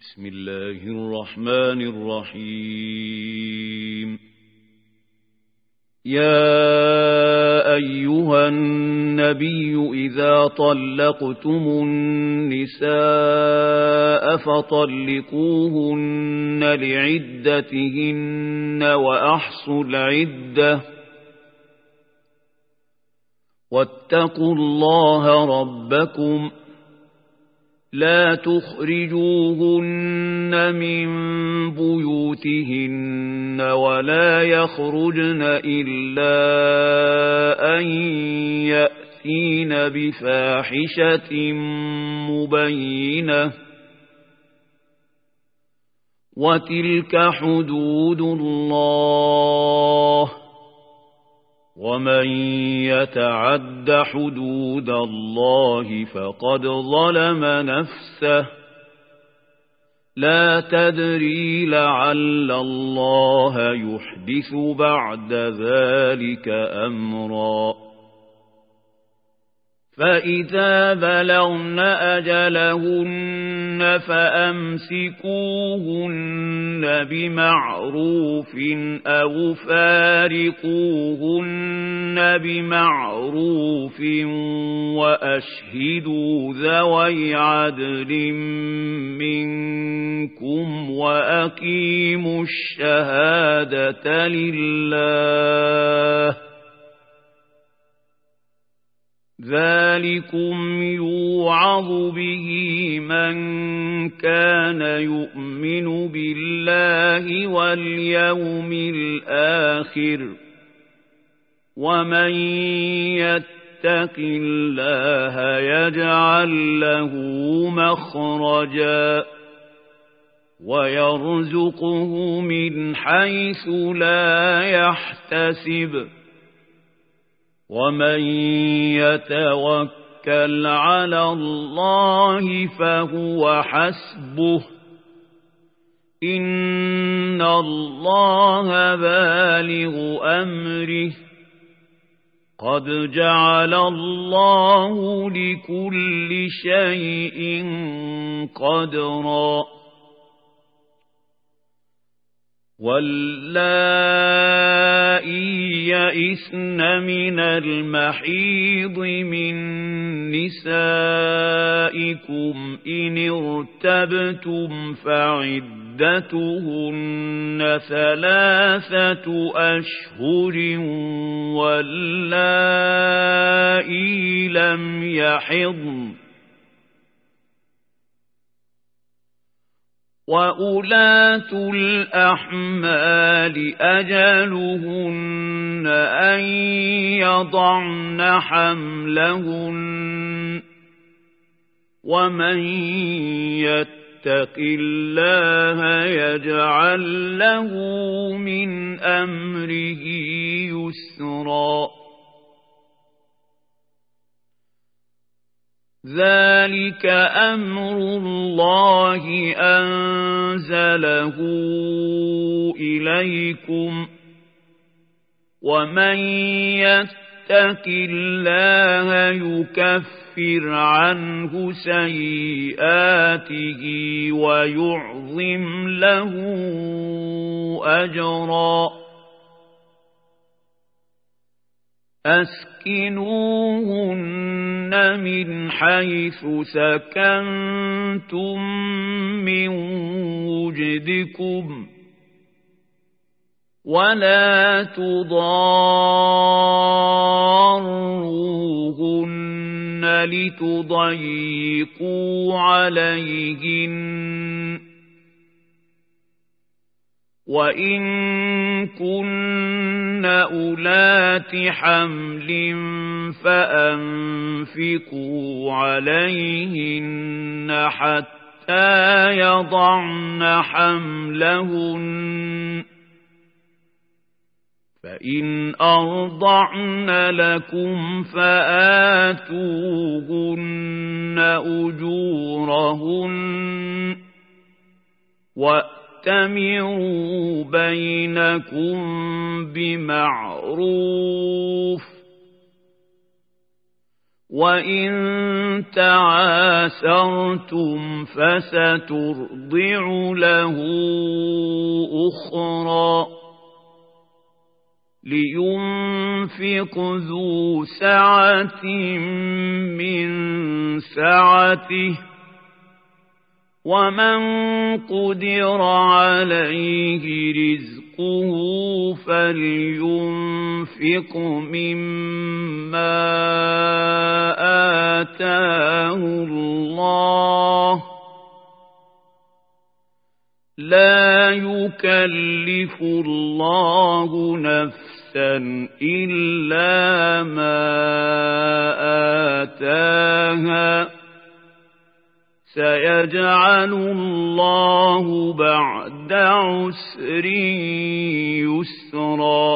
بسم الله الرحمن الرحيم. يا أيها النبي إذا طلقتم النساء فطلقوهن لعدتهن وأحصوا العدة واتقوا الله ربكم لا تخرجوهن من بيوتهن ولا يخرجن إلا أن يأتين بفاحشة مبينة وتلك حدود الله ومن يتعد حدود الله فقد ظلم نفسه لا تدري لعل الله يحدث بعد ذلك أمرا. فإذا بلغن أجلهن فأمسكوهن بمعروف أو فارقوهن بمعروف وأشهدوا ذوي عدل منكم وأقيموا الشهادة لله ذلكم يوعظ به من كان يؤمن بالله واليوم الآخر ومن يتق الله يجعل له مخرجا ويرزقه من حيث لا يحتسب ومن يتوكل على الله فهو حسبه إن الله بالغ أمره قد جعل الله لكل شيء قدرا. واللائي يئسن من المحيض من نسائكم إن ارتبتم فعدتهن 3 أشهر واللائي لم يحضن وأولاة الأحمال أجلهن أن يضعن حملهن ومن يتق الله يجعل له من أمره يسرا. ذلك أمر الله أنزله إليكم ومن يتق الله يكفر عنه سيئاته ويعظم له أجرا. أسكنوهن من حيث سكنتم من وجدكم ولا تضاروهن لتضيقوا عليهن وإن كن أولات حمل فأنفقوا عليهن حتى يضعن حملهن فإن أرضعن لكم فآتوهن أجورهن وَأْتَمِرُوا بَيْنَكُمْ بِمَعْرُوفٍ وَإِن تَعَاسَرْتُمْ فَسَتُرْضِعُ لَهُ أُخْرَى لِيُنْفِقْ ذُو سَعَةٍ مِّن سَعَتِهِ وَمَنْ قُدِرَ عَلَيْهِ رِزْقُهُ فَلْيُنْفِقْ مِمَّا آتَاهُ اللَّهُ لَا يُكَلِّفُ اللَّهُ نَفْسًا إِلَّا مَا آتَاهَا سَيَجْعَلُ اللَّهُ بَعْدَ عُسْرٍ يُسْرًا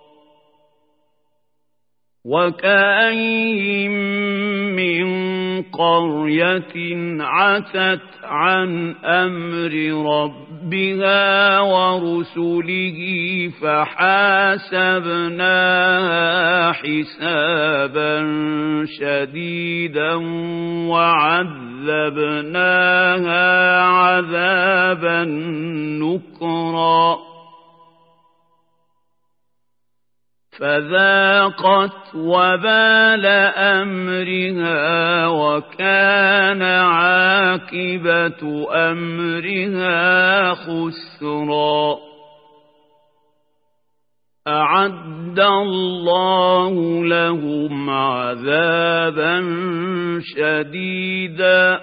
وَكَأَيِّن مِّن قَرْيَةٍ عَتَتْ عَنْ أَمْرِ رَبِّهَا وَرُسُلِهِ فَحَاسَبْنَاهَا حِسَابًا شَدِيدًا وَعَذَّبْنَاهَا عَذَابًا نُكْرًا فَذَاقَتْ وَبَالَ أَمْرِهَا وَكَانَ عَاقِبَةُ أَمْرِهَا خُسْرًا أَعَدَّ اللَّهُ لَهُمْ عَذَابًا شَدِيدًا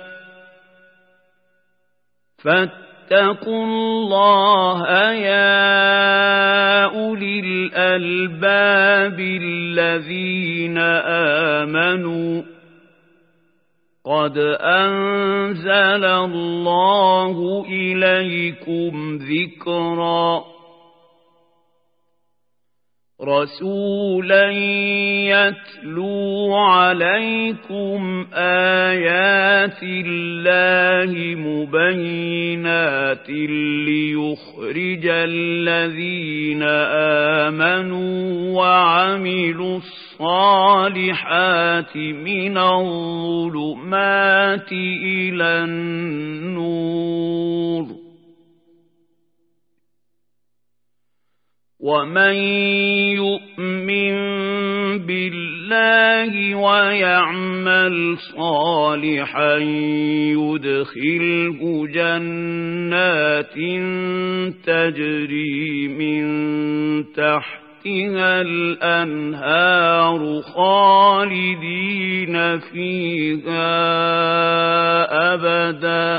فَاتَّقُوا اللَّهَ يَا أُولِي الْأَلْبَابِ الَّذِينَ آمَنُوا قَدْ أَنزَلَ اللَّهُ إِلَيْكُمْ ذِكْرًا رَسُولًا يَتْلُو عَلَيْكُمْ آيَاتِ اللَّهِ مُبَيِّنَاتٍ لِيُخْرِجَ الَّذِينَ آمَنُوا وَعَمِلُوا الصَّالِحَاتِ مِنَ الظُّلُمَاتِ إِلَى النُّورِ وَمَن يُؤْمِن بِاللَّهِ وَيَعْمَلْ صَالِحًا يُدْخِلْهُ جَنَّاتٍ تَجْرِي مِن تَحْتِهَا الْأَنْهَارُ خَالِدِينَ فِيهَا أَبَدًا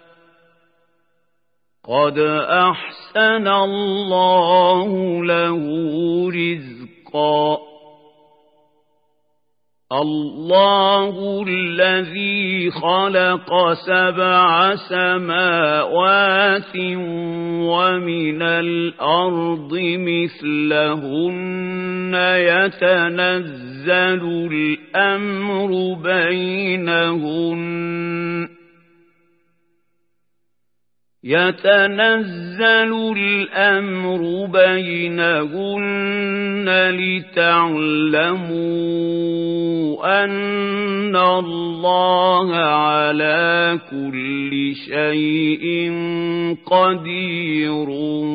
قَدْ أَحْسَنَ اللَّهُ لَهُ رِزْقًا اللَّهُ الَّذِي خَلَقَ 7 سَمَاوَاتٍ وَمِنَ الْأَرْضِ مِثْلَهُنَّ يتنزل الأمر بينهن لتعلموا أن الله على كل شيء قدير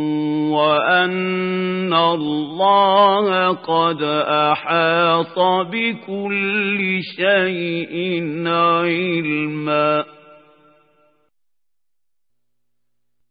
وأن الله قد أحاط بكل شيء علما